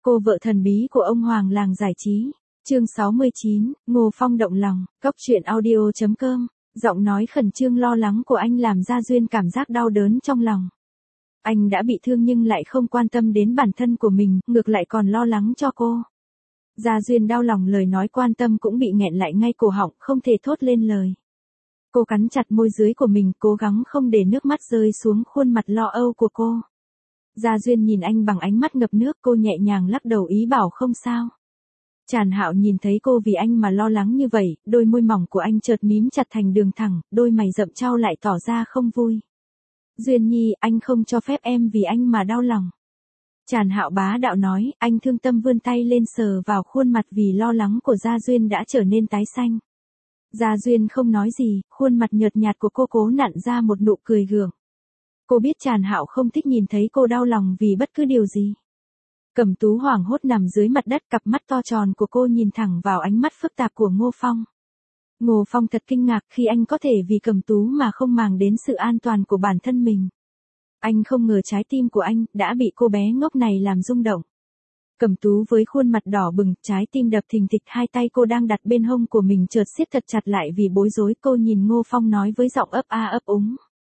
Cô vợ thần bí của ông Hoàng làng giải trí. Chương 69, Ngô Phong động lòng. Cóc truyện audio.com. Giọng nói khẩn trương lo lắng của anh làm Gia Duyên cảm giác đau đớn trong lòng. Anh đã bị thương nhưng lại không quan tâm đến bản thân của mình, ngược lại còn lo lắng cho cô. Gia Duyên đau lòng, lời nói quan tâm cũng bị nghẹn lại ngay cổ họng, không thể thốt lên lời. Cô cắn chặt môi dưới của mình, cố gắng không để nước mắt rơi xuống khuôn mặt lo âu của cô. Gia Duyên nhìn anh bằng ánh mắt ngập nước, cô nhẹ nhàng lắc đầu ý bảo không sao. Tràn Hạo nhìn thấy cô vì anh mà lo lắng như vậy, đôi môi mỏng của anh chợt mím chặt thành đường thẳng, đôi mày rậm trao lại tỏ ra không vui. Duyên Nhi, anh không cho phép em vì anh mà đau lòng. Tràn Hạo bá đạo nói, anh thương tâm vươn tay lên sờ vào khuôn mặt vì lo lắng của Gia Duyên đã trở nên tái xanh. Gia Duyên không nói gì, khuôn mặt nhợt nhạt của cô cố nặn ra một nụ cười gượng. Cô biết Tràn Hạo không thích nhìn thấy cô đau lòng vì bất cứ điều gì. Cẩm Tú hoảng hốt nằm dưới mặt đất, cặp mắt to tròn của cô nhìn thẳng vào ánh mắt phức tạp của Ngô Phong. Ngô Phong thật kinh ngạc khi anh có thể vì Cẩm Tú mà không màng đến sự an toàn của bản thân mình. Anh không ngờ trái tim của anh đã bị cô bé ngốc này làm rung động. Cẩm Tú với khuôn mặt đỏ bừng, trái tim đập thình thịch, hai tay cô đang đặt bên hông của mình chợt siết thật chặt lại vì bối rối. Cô nhìn Ngô Phong nói với giọng ấp a ấp úng.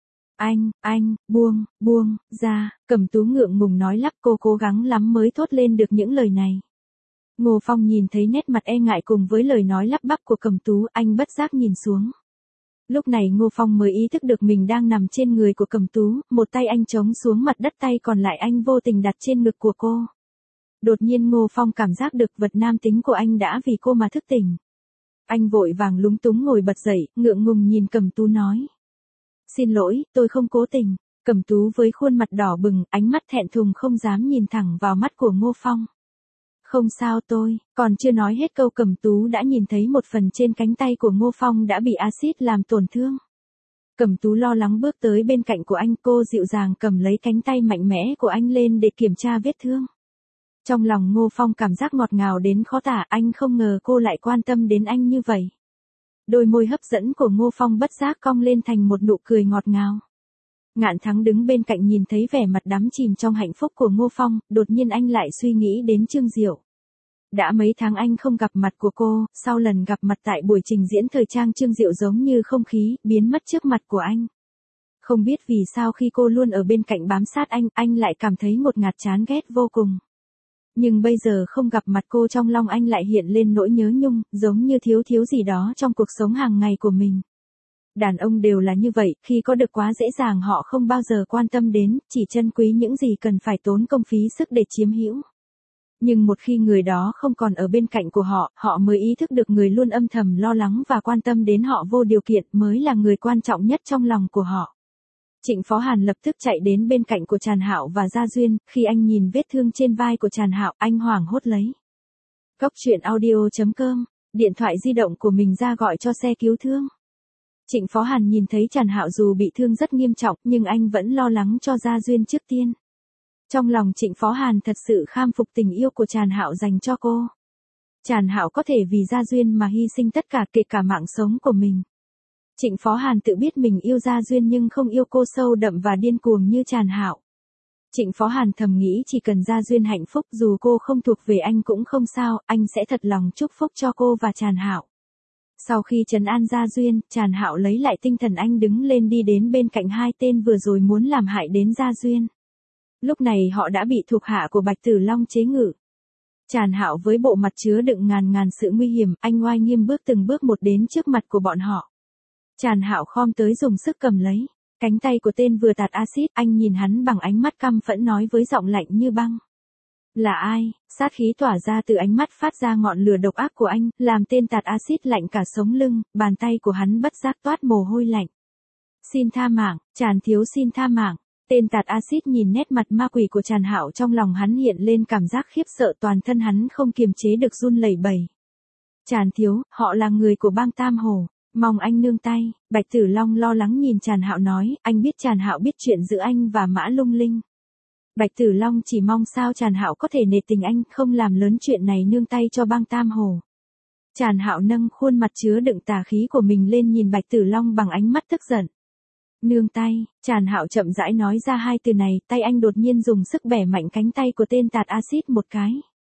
Anh, buông ra. Cẩm Tú ngượng ngùng nói lắp, cô cố gắng lắm mới thốt lên được những lời này. Ngô Phong nhìn thấy nét mặt e ngại cùng với lời nói lắp bắp của Cẩm Tú, anh bất giác nhìn xuống. Lúc này Ngô Phong mới ý thức được mình đang nằm trên người của Cẩm Tú, một tay anh chống xuống mặt đất, tay còn lại anh vô tình đặt trên ngực của cô. Đột nhiên Ngô Phong cảm giác được vật nam tính của anh đã vì cô mà thức tỉnh. Anh vội vàng lúng túng ngồi bật dậy, ngượng ngùng nhìn Cẩm Tú nói. Xin lỗi, tôi không cố tình. Cẩm Tú với khuôn mặt đỏ bừng, ánh mắt thẹn thùng không dám nhìn thẳng vào mắt của Ngô Phong. Không sao tôi, còn chưa nói hết câu Cẩm Tú đã nhìn thấy một phần trên cánh tay của Ngô Phong đã bị axit làm tổn thương. Cẩm Tú lo lắng bước tới bên cạnh của anh, cô dịu dàng cầm lấy cánh tay mạnh mẽ của anh lên để kiểm tra vết thương. Trong lòng Ngô Phong cảm giác ngọt ngào đến khó tả, anh không ngờ cô lại quan tâm đến anh như vậy. Đôi môi hấp dẫn của Ngô Phong bất giác cong lên thành một nụ cười ngọt ngào. Ngạn Thắng đứng bên cạnh nhìn thấy vẻ mặt đắm chìm trong hạnh phúc của Ngô Phong, đột nhiên anh lại suy nghĩ đến Trương Diệu. Đã mấy tháng anh không gặp mặt của cô, sau lần gặp mặt tại buổi trình diễn thời trang Trương Diệu giống như không khí, biến mất trước mặt của anh. Không biết vì sao khi cô luôn ở bên cạnh bám sát anh lại cảm thấy ngột ngạt chán ghét vô cùng. Nhưng bây giờ không gặp mặt cô, trong lòng anh lại hiện lên nỗi nhớ nhung, giống như thiếu gì đó trong cuộc sống hàng ngày của mình. Đàn ông đều là như vậy, khi có được quá dễ dàng họ không bao giờ quan tâm đến, chỉ trân quý những gì cần phải tốn công phí sức để chiếm hữu. Nhưng một khi người đó không còn ở bên cạnh của họ, họ mới ý thức được người luôn âm thầm lo lắng và quan tâm đến họ vô điều kiện mới là người quan trọng nhất trong lòng của họ. Trịnh Phó Hàn lập tức chạy đến bên cạnh của Tràn Hạo và Gia Duyên, khi anh nhìn vết thương trên vai của Tràn Hạo, anh hoảng hốt lấy. Cóc truyện audio.com, điện thoại di động của mình ra gọi cho xe cứu thương. Trịnh Phó Hàn nhìn thấy Tràn Hạo dù bị thương rất nghiêm trọng, nhưng anh vẫn lo lắng cho Gia Duyên trước tiên. Trong lòng Trịnh Phó Hàn thật sự kham phục tình yêu của Tràn Hạo dành cho cô. Tràn Hạo có thể vì Gia Duyên mà hy sinh tất cả, kể cả mạng sống của mình. Trịnh Phó Hàn tự biết mình yêu Gia Duyên nhưng không yêu cô sâu đậm và điên cuồng như Tràn Hạo. Trịnh Phó Hàn thầm nghĩ chỉ cần Gia Duyên hạnh phúc, dù cô không thuộc về anh cũng không sao, anh sẽ thật lòng chúc phúc cho cô và Tràn Hạo. Sau khi trấn an Gia Duyên, Tràn Hạo lấy lại tinh thần, anh đứng lên đi đến bên cạnh hai tên vừa rồi muốn làm hại đến Gia Duyên. Lúc này họ đã bị thuộc hạ của Bạch Tử Long chế ngự. Tràn Hạo với bộ mặt chứa đựng ngàn sự nguy hiểm, anh oai nghiêm bước từng bước một đến trước mặt của bọn họ. Tràn Hạo khom tới dùng sức cầm lấy cánh tay của tên vừa tạt axit, anh nhìn hắn bằng ánh mắt căm phẫn nói với giọng lạnh như băng. Là ai? Sát khí tỏa ra từ ánh mắt phát ra ngọn lửa độc ác của anh, làm tên tạt axit lạnh cả sống lưng, bàn tay của hắn bất giác toát mồ hôi lạnh. Xin tha mạng, Tràn thiếu xin tha mạng. Tên tạt axit nhìn nét mặt ma quỷ của Tràn Hạo, trong lòng hắn hiện lên cảm giác khiếp sợ, toàn thân hắn không kiềm chế được run lẩy bẩy. Tràn thiếu, họ là người của bang Tam Hồ, mong anh nương tay. Bạch Tử Long lo lắng nhìn Tràn Hạo nói, anh biết Tràn Hạo biết chuyện giữa anh và Mã Lung Linh. Bạch Tử Long chỉ mong sao Tràn Hạo có thể nể tình anh, không làm lớn chuyện này, nương tay cho bang Tam Hồ. Tràn Hạo nâng khuôn mặt chứa đựng tà khí của mình lên nhìn Bạch Tử Long bằng ánh mắt tức giận. Nương tay, Tràn Hạo chậm rãi nói ra hai từ này, tay anh đột nhiên dùng sức bẻ mạnh cánh tay của tên tạt axit một cái.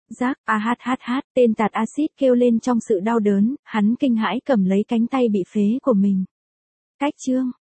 Giác, tên tạt axit kêu lên trong sự đau đớn, hắn kinh hãi cầm lấy cánh tay bị phế của mình. Cách chương